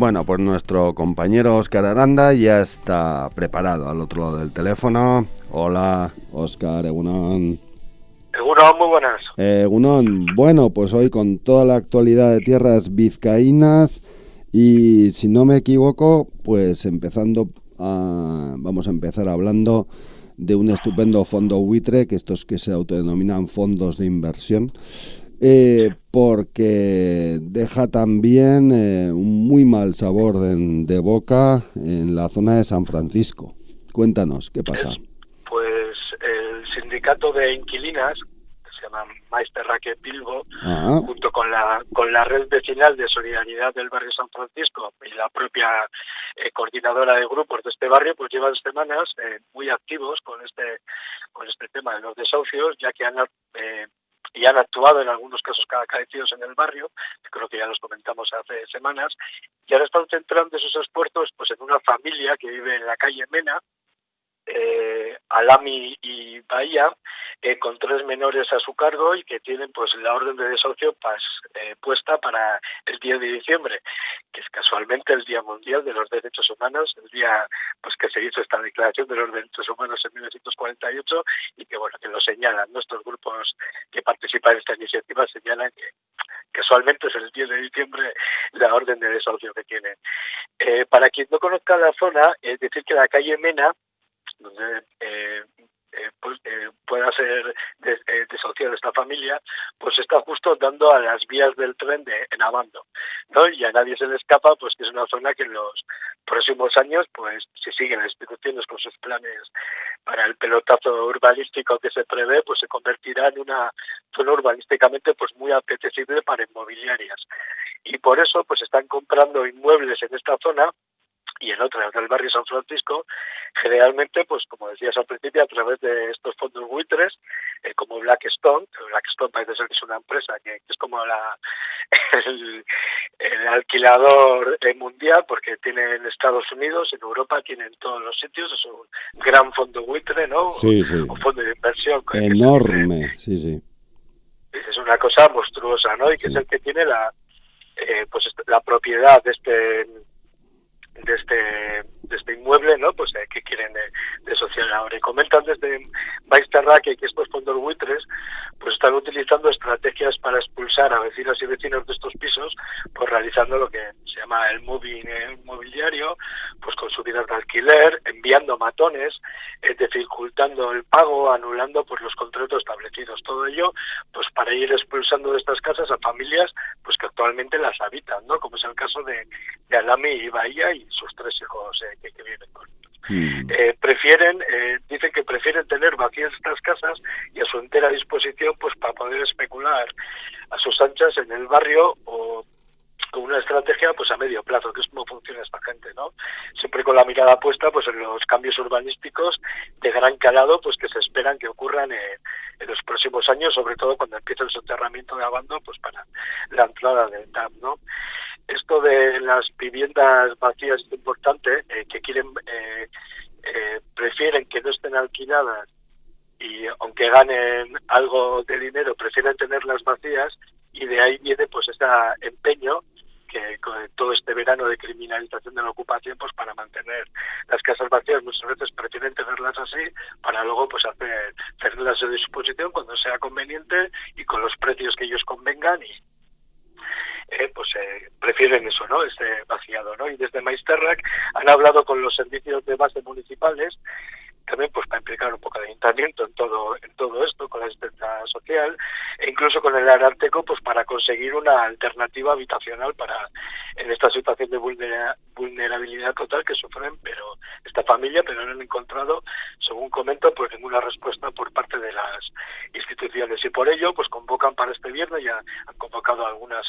Bueno, pues nuestro compañero Óscar Aranda ya está preparado al otro lado del teléfono. Hola, Óscar, Egunon. Egunon, muy buenas. Egunon, bueno, pues hoy con toda la actualidad de tierras vizcaínas y si no me equivoco, pues vamos a empezar hablando de un estupendo fondo buitre, que estos que se autodenominan fondos de inversión, porque deja también un muy mal sabor de boca en la zona de San Francisco. Cuéntanos, ¿qué pasa? Pues el sindicato de inquilinas, que se llama Maisterrake Bilbo, junto con la red vecinal de solidaridad del barrio San Francisco y la propia coordinadora de grupos de este barrio, pues llevan semanas muy activos con este tema de los desahucios, ya que han actuado en algunos casos acaecidos en el barrio, que creo que ya los comentamos hace semanas, y ahora están centrando sus esfuerzos pues en una familia que vive en la calle Mena, Alami y Bahía, con 3 menores a su cargo y que tienen pues la orden de desahucio puesta para el 10 de diciembre, que es casualmente el Día Mundial de los Derechos Humanos, el día pues que se hizo esta Declaración de los Derechos Humanos en 1948 y que bueno, que lo señalan nuestros grupos que participan en esta iniciativa, señalan que casualmente es el 10 de diciembre la orden de desahucio que tienen. Para quien no conozca la zona, es decir que la calle Mena, donde pueda ser desahuciada esta familia, pues está justo dando a las vías del tren en Abando, ¿no? Y a nadie se le escapa pues que es una zona que en los próximos años, pues si siguen las instituciones con sus planes para el pelotazo urbanístico que se prevé, pues se convertirá en una zona urbanísticamente pues muy apetecible para inmobiliarias. Y por eso pues están comprando inmuebles en esta zona y en otras del barrio San Francisco, generalmente, pues como decías al principio, a través de estos fondos buitres, como Blackstone. Blackstone parece ser que es una empresa que es como el alquilador mundial, porque tiene en Estados Unidos, en Europa, tiene en todos los sitios. Es un gran fondo buitre, ¿no? Sí. Un fondo de inversión. Enorme, sí. Es una cosa monstruosa, ¿no? Y que sí. Es el que tiene la propiedad de este inmueble, ¿no? Pues que quieren desociar ahora. Y comentan desde Maisterrake que estos fondos buitres pues están utilizando estrategias para expulsar a vecinos y vecinos de estos pisos, pues realizando lo que se llama el moving inmobiliario, pues con subidas de alquiler, enviando matones, dificultando el pago, anulando pues los contratos establecidos. Todo ello pues para ir expulsando de estas casas a familias pues que actualmente las habitan, ¿no? Como es el caso de Alami y Bahía y sus 3 hijos que viven con ellos. Dicen que prefieren tener vacías estas casas y a su entera disposición pues para poder especular a sus anchas en el barrio o con una estrategia pues a medio plazo, que es como funciona esta gente, ¿no? Siempre con la mirada puesta pues en los cambios urbanísticos de gran calado pues que se esperan que ocurran en los próximos años, sobre todo cuando empiece el soterramiento de Abando pues para la entrada del TAP, ¿no? Esto de las viviendas vacías es importante, que prefieren que no estén alquiladas y aunque ganen algo de dinero prefieren tenerlas vacías, y de ahí viene pues ese empeño que con todo este verano de criminalización de la ocupación pues para mantener las casas vacías muchas veces prefieren tenerlas así para luego pues tenerlas a disposición cuando sea conveniente y con los precios que ellos convengan y prefieren eso, ¿no? Este vaciado, ¿no? Y desde Maisterrake han hablado con los servicios de base municipales, también pues para implicar un poco de ayuntamiento en todo esto, con la asistencia social, e incluso con el Ararteko pues para conseguir una alternativa habitacional en esta situación de vulnerabilidad total que sufren esta familia, pero no han encontrado, según comento, pues ninguna respuesta por parte de las instituciones, y por ello pues convocan para este viernes, ya han convocado algunos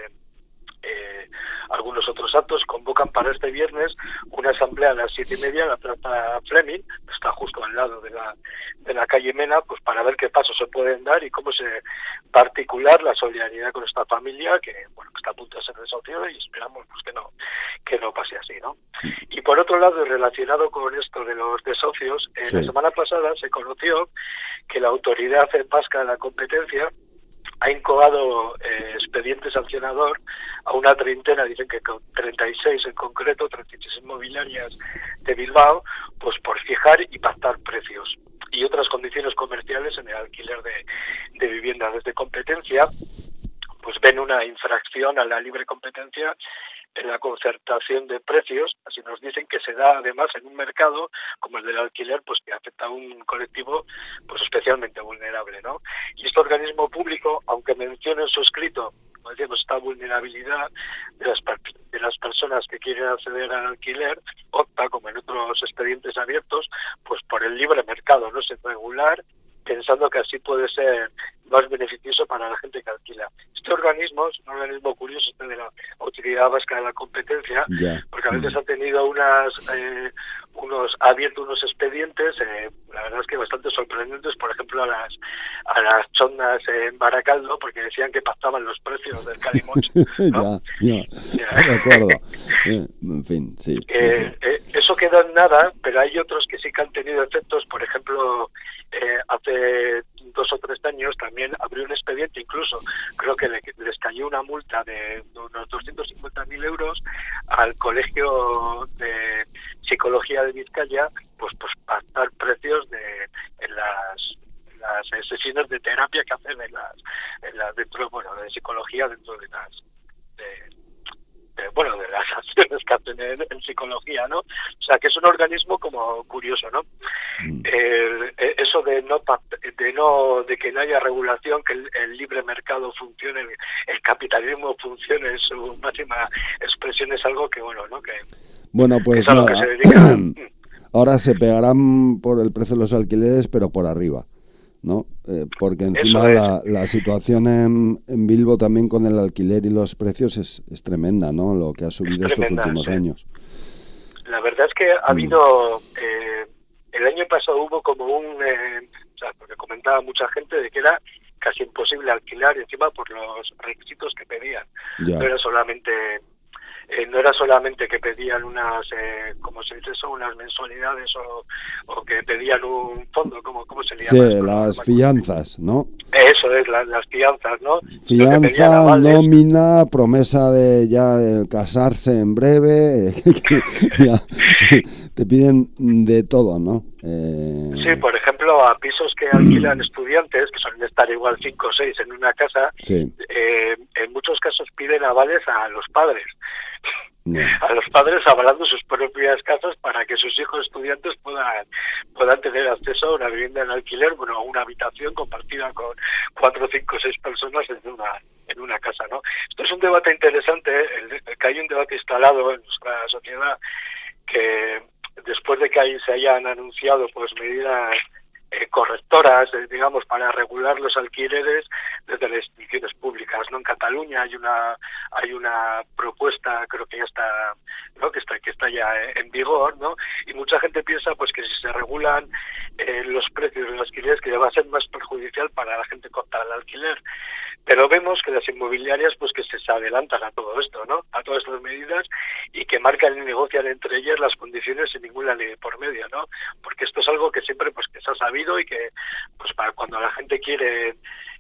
otros actos, convocan para este viernes una asamblea a las 7:30 en la Plaza Fleming, que está justo al lado de la calle Mena, pues para ver qué pasos se pueden dar y cómo se va a articular la solidaridad con esta familia que está a punto de ser desahuciada, y esperamos pues que no pase así, ¿no? Y por otro lado, relacionado con esto de los desahucios, la semana pasada se conoció que la Autoridad Vasca de la Competencia ha ha incoado expediente sancionador a una treintena, dicen que con 36 en concreto, 36 inmobiliarias de Bilbao, pues por fijar y pactar precios y otras condiciones comerciales en el alquiler de viviendas. Desde competencia, pues ven una infracción a la libre competencia en la concertación de precios, así nos dicen, que se da además en un mercado como el del alquiler, pues que afecta a un colectivo pues especialmente vulnerable, ¿no? Y este organismo público, aunque menciona en su escrito, como decíamos, esta vulnerabilidad de las personas que quieren acceder al alquiler, opta, como en otros expedientes abiertos, pues por el libre mercado, ¿no? Sin regular, pensando que así puede ser más beneficioso para la gente que alquila. Este organismo es un organismo curioso, de la Autoridad Vasca de la Competencia, porque a veces ha tenido abierto unos expedientes, la verdad es que bastante sorprendentes, por ejemplo a las chondas en Baracaldo, porque decían que pactaban los precios del calimocho, ¿no? Ya, de acuerdo. En fin, sí. Eso queda en nada, pero hay otros que sí que han tenido efectos. Por ejemplo, hace 2 o 3 años también abrió un expediente, incluso creo que les cayó una multa de unos 250.000 euros al Colegio de Psicología de Vizcaya, pues pactar precios en las sesiones de terapia que hacen de psicología dentro de las acciones que hacen en psicología, ¿no? O sea, que es un organismo como curioso, ¿no? Eso de que no haya regulación, que el libre mercado funcione, el capitalismo funcione en su máxima expresión, es algo que, bueno, ¿no? Bueno, pues que es algo que se dedica. Ahora se pegarán por el precio de los alquileres, pero por arriba, ¿no? Porque encima la situación en Bilbo también con el alquiler y los precios es tremenda, ¿no? Lo que ha subido estos últimos años. La verdad es que ha habido, el año pasado hubo como porque comentaba mucha gente de que era casi imposible alquilar, y encima por los requisitos que pedían. No era solamente que pedían unas, como se dice eso, unas mensualidades o que pedían un fondo, ¿cómo se le llama? Sí, las fianzas, ¿no? Eso es, las fianzas, ¿no? Fianza, nómina, promesa de casarse en breve, te piden de todo, ¿no? Sí, por ejemplo, a pisos que alquilan estudiantes, que suelen estar igual 5 o 6 en una casa, sí. En muchos casos piden avales a los padres. A los padres avalando sus propias casas para que sus hijos estudiantes puedan tener acceso a una vivienda en alquiler, a una habitación compartida con 4, 5, 6 personas en una casa, ¿no? Esto es un debate interesante, que hay un debate instalado en nuestra sociedad, que después de que ahí se hayan anunciado pues medidas correctoras, digamos, para regular los alquileres desde las instituciones públicas, ¿no? En Cataluña hay una propuesta, creo que ya está, ¿no? que está ya en vigor, ¿no? Y mucha gente piensa pues que si se regulan los precios de los alquileres, que va a ser más perjudicial para la gente contra el alquiler. Pero vemos que las inmobiliarias pues que se adelantan a todo esto, ¿no? A todas estas medidas, y que marcan y negocian entre ellas las condiciones sin ninguna ley por medio, ¿no? Porque esto es algo que siempre pues que se ha sabido, y que pues para cuando la gente quiere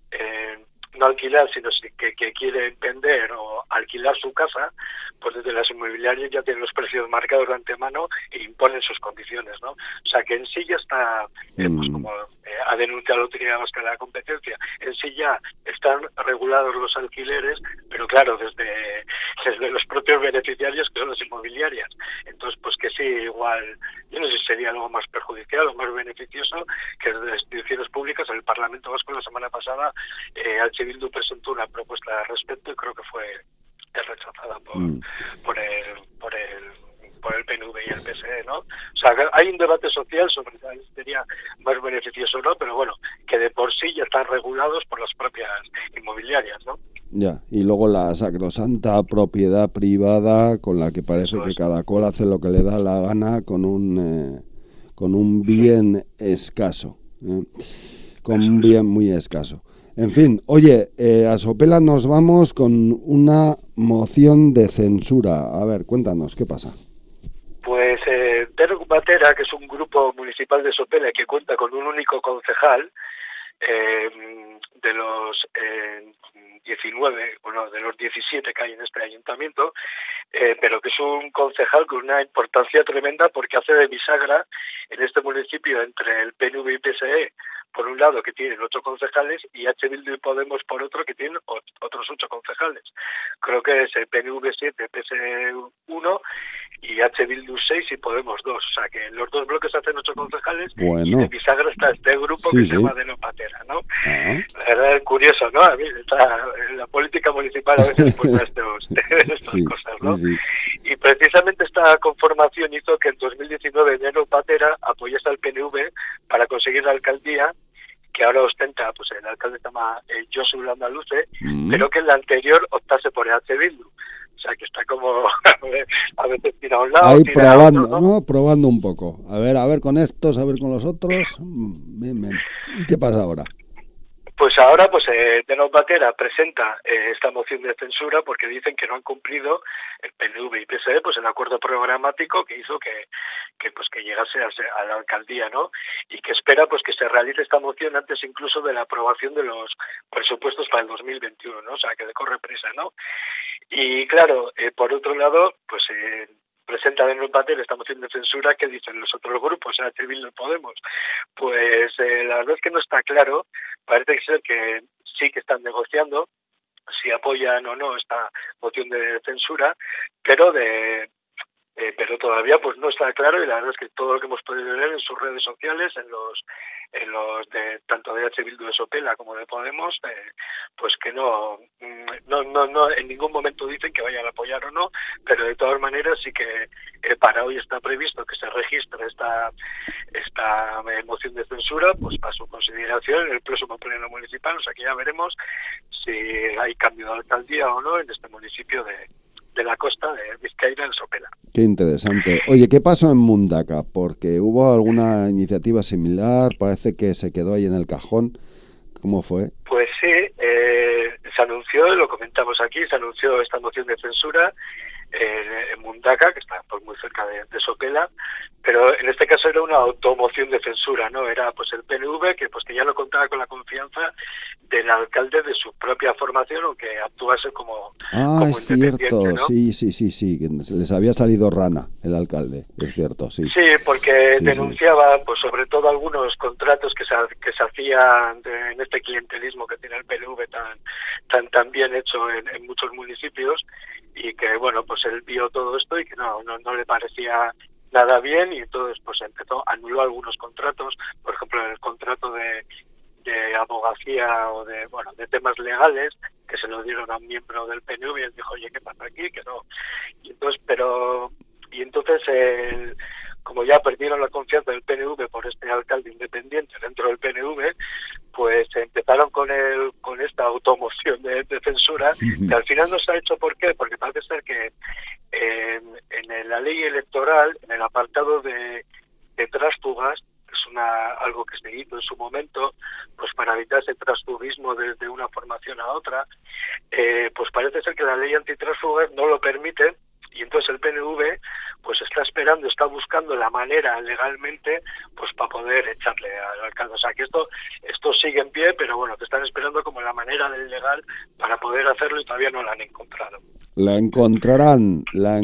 no alquilar, sino que quiere vender o alquilar su casa, pues desde las inmobiliarias ya tienen los precios marcados de antemano e imponen sus condiciones, ¿no? O sea que en sí ya está, pues como ha denunciado la Autoridad Vasca de la Competencia, en sí ya están regulados los alquileres, pero claro, desde los propios beneficiarios, que son las inmobiliarias. Entonces, pues que sí, igual, yo no sé si sería algo más perjudicial o más beneficioso, que desde las instituciones públicas. El Parlamento Vasco la semana pasada, H. Bildu presentó una propuesta al respecto y creo que fue rechazada por el PNV y el PSE, ¿no? O sea, hay un debate social sobre si sería más beneficioso o no, pero bueno, que de por sí ya están regulados por las propias inmobiliarias, ¿no? Ya, y luego la sacrosanta propiedad privada con la que parece que cada cual hace lo que le da la gana con un bien escaso, con un bien muy escaso. En fin, oye, a Sopela nos vamos con una moción de censura. A ver, cuéntanos, ¿qué pasa? Pues Teruk Batera, que es un grupo municipal de Sopela que cuenta con un único concejal, de los 19, bueno, de los 17 que hay en este ayuntamiento, pero que es un concejal con una importancia tremenda porque hace de bisagra en este municipio entre el PNV y PSE, por un lado, que tienen 8 concejales, y H. Bildu y Podemos, por otro, que tienen otros 8 concejales. Creo que es el PNV 7, PSE 1, y H. Bildu 6 y Podemos 2. O sea, que los dos bloques hacen 8 concejales, y de bisagra está este grupo que se llama de Patera, ¿no? La verdad es curioso, ¿no? A mí la política municipal a veces pues da estas cosas, ¿no? Y precisamente esta conformación hizo que en 2019 Neno Patera apoyase al PNV para conseguir la alcaldía, que ahora ostenta, pues el alcalde se llama Josu Landaluce, pero que en la anterior optase por H. Bildu. O sea, que está como a veces tira a un lado, ahí tira probando, a otro, ¿no? Probando un poco. A ver con estos, a ver con los otros. Bien. ¿Y qué pasa ahora? Pues ahora, Neno Patera presenta esta moción de censura porque dicen que no han cumplido el PNV y PSE, pues el acuerdo programático que hizo que llegase a la alcaldía, ¿no? Y que espera pues que se realice esta moción antes incluso de la aprobación de los presupuestos para el 2021, ¿no? O sea, que corre prisa, ¿no? Y claro, por otro lado, pues presenta Neno Patera esta moción de censura que dicen los otros grupos, H. Bildu y Podemos. Pues la verdad es que no está claro. Parece ser que sí que están negociando si apoyan o no esta moción de censura, pero todavía pues no está claro, y la verdad es que todo lo que hemos podido ver en sus redes sociales, en los de tanto de H. Bildu de Sopela como de Podemos, pues que no en ningún momento dicen que vayan a apoyar o no, pero de todas maneras sí que para hoy está previsto que se registre esta moción de censura pues para su consideración en el próximo pleno municipal. O sea que ya veremos si hay cambio de alcaldía o no en este municipio de la costa de Vizcaína, en Sopela. Qué interesante. Oye, ¿qué pasó en Mundaka? Porque hubo alguna iniciativa similar, parece que se quedó ahí en el cajón. ¿Cómo fue? Pues sí, se anunció, lo comentamos aquí, se anunció esta moción de censura en Mundaka, que está pues muy cerca de Sopela, pero en este caso era una automoción de censura, ¿no? Era pues el PNV que ya no contaba con la confianza del alcalde de su propia formación, o que actuase como es cierto, ¿no? Sí, que les había salido rana el alcalde, es cierto, sí. Sí, porque denunciaba pues sobre todo algunos contratos que se hacían en este clientelismo que tiene el PNV tan bien hecho en muchos municipios, y que bueno, pues él vio todo esto y que no le parecía nada bien, y entonces pues anuló algunos contratos, por ejemplo el contrato de abogacía o de temas legales, que se lo dieron a un miembro del PNV, y él dijo, oye, ¿qué pasa aquí? Que no. Y entonces como ya perdieron la confianza del PNV por este alcalde independiente dentro del PNV, pues empezaron con esta automoción de censura, que al final no se ha hecho. ¿Por qué? Porque parece ser que en la ley electoral, en el apartado de tránsfugas, es algo que se hizo en su momento, pues para evitar ese transfugismo de una formación a otra, pues parece ser que la ley antitránsfugas no lo permite, y entonces el PNV pues está buscando la manera legalmente pues para poder echarle al alcalde. O sea que esto sigue en pie, pero bueno, que están esperando como la manera legal para poder hacerlo, y todavía no la han encontrado. La encontrarán.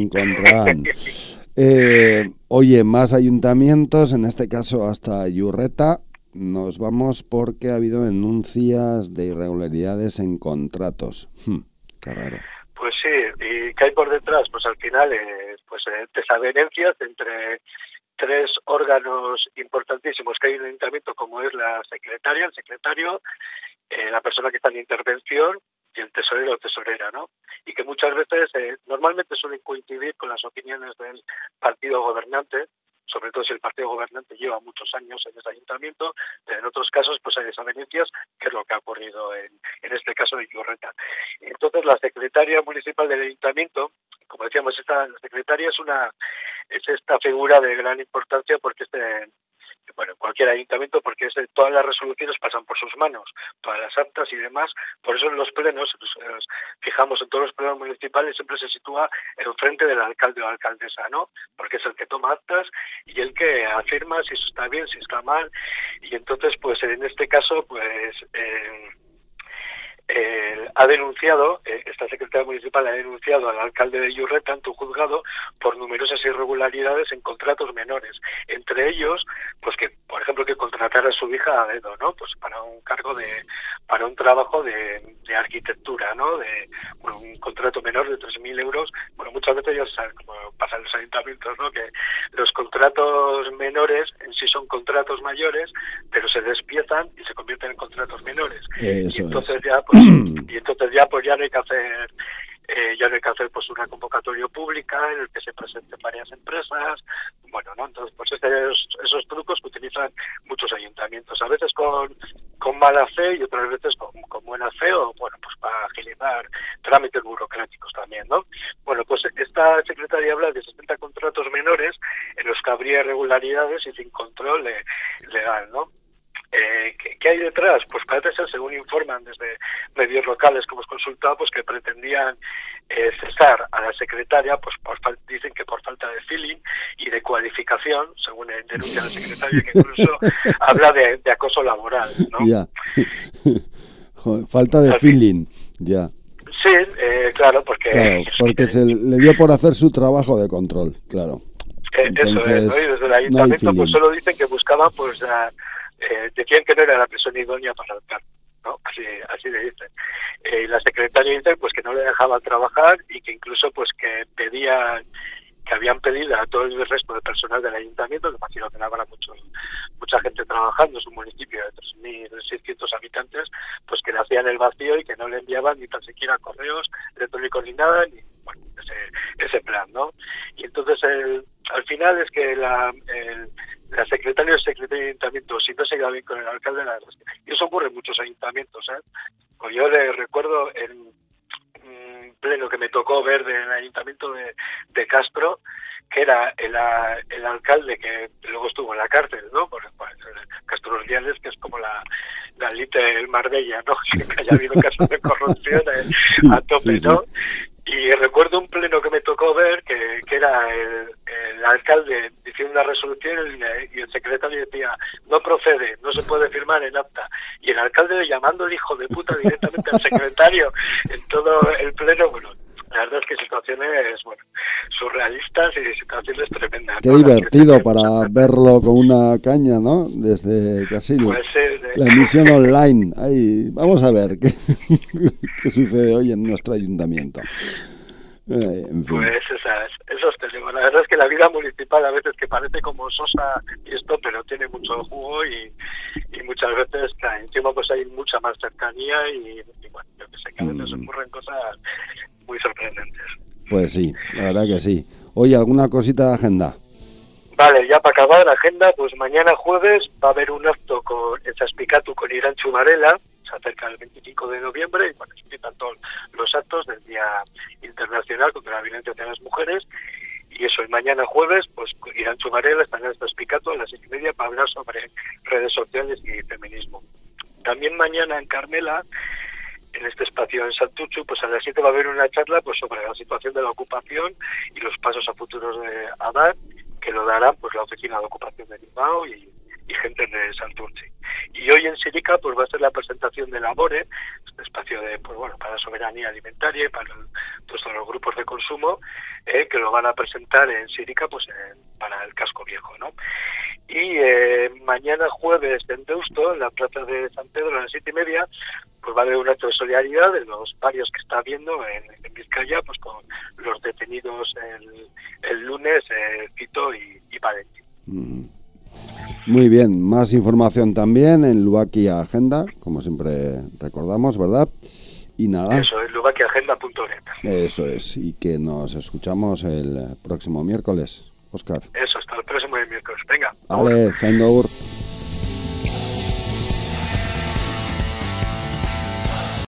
Oye, más ayuntamientos, en este caso hasta Iurreta. Nos vamos porque ha habido denuncias de irregularidades en contratos. Qué raro. Pues sí, y ¿qué hay por detrás? Pues al final, desavenencias entre 3 órganos importantísimos que hay en el ayuntamiento, como es la secretaria, el secretario, la persona que está en intervención, y el tesorero o tesorera, ¿no? Y que muchas veces, normalmente suelen coincidir con las opiniones del partido gobernante, sobre todo si el partido gobernante lleva muchos años en ese ayuntamiento, pero en otros casos pues hay desavenencias, que es lo que ha ocurrido en este caso de Iurreta. Entonces la secretaria municipal del ayuntamiento, como decíamos, la secretaria es esta figura de gran importancia, porque cualquier ayuntamiento, porque todas las resoluciones pasan por sus manos, todas las actas y demás. Por eso en los plenos, fijamos, en todos los plenos municipales siempre se sitúa en frente del alcalde o alcaldesa, ¿no? Porque es el que toma actas y el que afirma si eso está bien, si está mal. Y entonces, pues en este caso, pues ha denunciado, esta secretaria municipal ha denunciado al alcalde de Iurreta ante un juzgado por numerosas irregularidades en contratos menores. Entre ellos, pues que, por ejemplo, que contratara a su hija a dedo, ¿no? Pues para un cargo para un trabajo de arquitectura, ¿no? Bueno, un contrato menor de 3.000 euros. Bueno, muchas veces ya saben cómo pasa en los ayuntamientos, ¿no? Que los contratos menores en sí son contratos mayores, pero se despiezan y se convierten en contratos menores. Eso y entonces es. ya pues ya no hay que hacer pues una convocatoria pública en el que se presenten varias empresas. Bueno, ¿no? Entonces, pues esos trucos que utilizan muchos ayuntamientos, a veces con mala fe y otras veces con buena fe, o bueno, pues para agilizar trámites burocráticos también, ¿no? Bueno, pues esta secretaria habla de 60 contratos menores en los que habría irregularidades y sin control legal, ¿no? ¿Qué hay detrás? Pues parece ser, según informan desde medios locales que hemos consultado, pues que pretendían cesar a la secretaria, pues dicen que por falta de feeling y de cualificación, según denuncia la secretaria, que incluso habla de acoso laboral, ¿no? Ya. Joder, falta de feeling, ya. Sí, claro, porque se le dio por hacer su trabajo de control, claro. Entonces, eso es, ¿no? Y desde el ayuntamiento pues solo dicen que buscaban, pues decían que no era la persona idónea para el cargo, ¿no? Así le dicen. La secretaria dice pues que no le dejaban trabajar y que incluso pues que habían pedido a todo el resto de personal del ayuntamiento, que imagino que no habrá mucha gente trabajando, es un municipio de 3.600 habitantes, pues que le hacían el vacío y que no le enviaban ni tan siquiera correos electrónicos ni nada, ni bueno, ese plan, ¿no? Y entonces al final es que la secretaria o el secretario de ayuntamiento, si no se lleva bien con el alcalde, y eso ocurre en muchos ayuntamientos, ¿eh? Pues yo le recuerdo en un pleno que me tocó ver del ayuntamiento de Castro, que era el alcalde que luego estuvo en la cárcel, ¿no? Por Castro Urdiales, que es como la Little Marbella, ¿no? Que haya habido casos de corrupción a tope, ¿no? Y recuerdo un pleno que me tocó ver que era el alcalde diciendo una resolución y el secretario decía no procede, no se puede firmar en acta, y el alcalde llamando el hijo de puta directamente al secretario en todo el pleno. Bueno, la verdad es que situaciones, bueno, surrealistas y situaciones tremendas. Qué divertido para verlo con una caña, ¿no? Desde casi la emisión online. Ahí, vamos a ver qué sucede hoy en nuestro ayuntamiento. En fin. Pues esos tenemos. La verdad es que la vida municipal a veces que parece como sosa y esto, pero tiene mucho jugo y muchas veces encima pues hay mucha más cercanía y bueno, yo que sé, que a veces ocurren cosas muy sorprendentes. Pues sí, la verdad que sí. Oye, ¿alguna cosita de agenda? Vale, ya para acabar la agenda, pues mañana jueves va a haber un acto en Saspicatu con Irantxu Varela, se acerca el 25 de noviembre, y bueno, empiezan todos los actos del Día Internacional contra la Violencia hacia las Mujeres, y eso, y mañana jueves, pues Irantxu Varela estará en Saspicatu a las 6:30 para hablar sobre redes sociales y feminismo. También mañana en Carmela, en este espacio en Santuchu, pues a las 7 va a haber una charla pues sobre la situación de la ocupación y los pasos a futuros de dar, que lo darán pues la Oficina de Ocupación de Bilbao y gente de Santurce. Y hoy en Sirica pues va a ser la presentación de Labore, este espacio de pues bueno, para la soberanía alimentaria y para todos los grupos de consumo, que lo van a presentar en Sirica pues para el casco viejo, ¿no? Y mañana jueves en Deusto, en la plaza de San Pedro a las 7:30, pues va a haber un acto de solidaridad de los varios que está habiendo en Vizcaya, pues con los detenidos el lunes, Fito y Valentín. Muy bien, más información también en Luaki Agenda, como siempre recordamos, ¿verdad? Y nada. Eso es lubakiagenda.net. Eso es, y que nos escuchamos el próximo miércoles, Óscar. Eso, hasta el próximo miércoles. Venga. Vale, Saindour.